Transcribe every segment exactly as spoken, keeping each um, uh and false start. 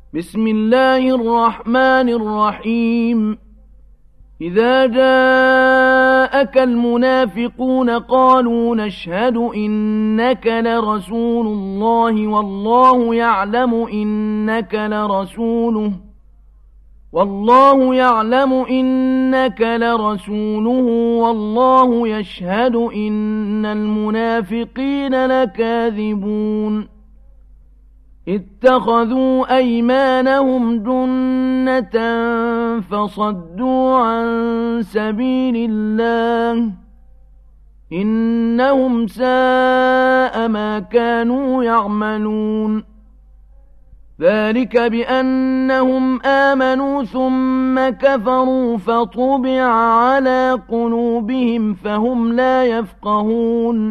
بسم الله الرحمن الرحيم إذا جاءك المنافقون قالوا نشهد إنك لرسول الله والله يعلم إنك لرسوله والله يعلم إنك لرسوله والله يشهد إن المنافقين لكاذبون اتخذوا أيمانهم جنة فصدوا عن سبيل الله إنهم ساء ما كانوا يعملون ذلك بأنهم آمنوا ثم كفروا فطبع على قلوبهم فهم لا يفقهون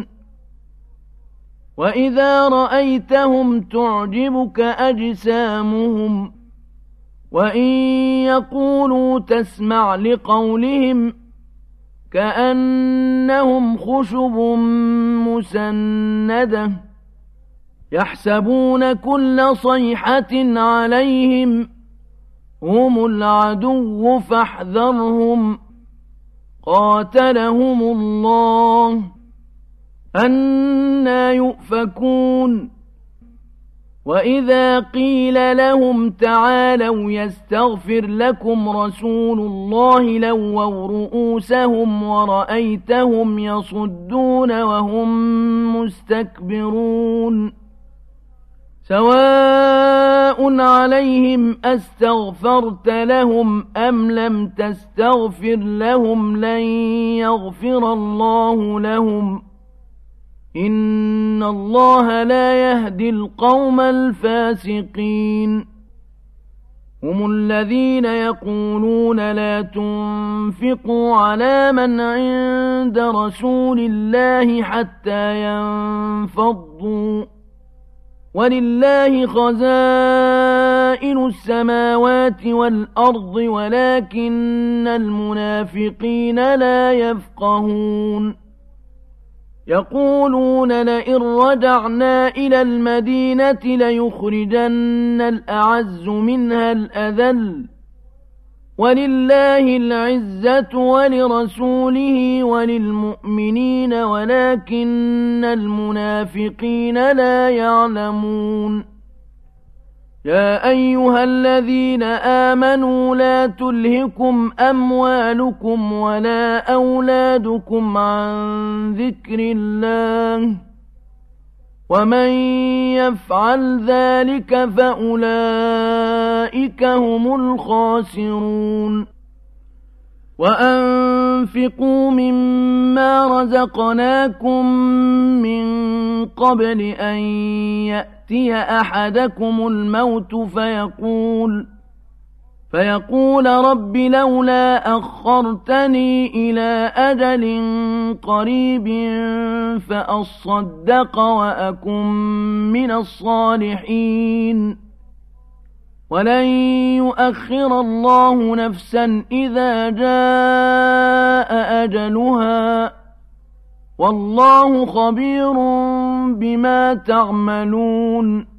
وإذا رأيتهم تعجبك أجسامهم وإن يقولوا تسمع لقولهم كأنهم خشب مسندة يحسبون كل صيحة عليهم هم العدو فاحذرهم قاتلهم الله أنى يؤفكون وإذا قيل لهم تعالوا يستغفر لكم رسول الله لووا رؤوسهم ورأيتهم يصدون وهم مستكبرون سواء عليهم أستغفرت لهم أم لم تستغفر لهم لن يغفر الله لهم إن الله لا يهدي القوم الفاسقين هم الذين يقولون لا تنفقوا على من عند رسول الله حتى ينفضوا ولله خزائن السماوات والأرض ولكن المنافقين لا يفقهون يقولون لئن رجعنا إلى المدينة ليخرجن الأعز منها الأذل ولله العزة ولرسوله وللمؤمنين ولكن المنافقين لا يعلمون يا أيها الذين آمنوا لا تلهكم أموالكم ولا أولادكم عن ذكر الله ومن يفعل ذلك فأولئك هم الخاسرون وأنفقوا مما رزقناكم من قبل أن يأتي أحدكم الموت فيقول فيقول رب لولا أخرتني إلى أجل قريب فأصدق وأكن من الصالحين ولن يؤخر الله نفسا إذا جاء أجلها والله خبير بما تعملون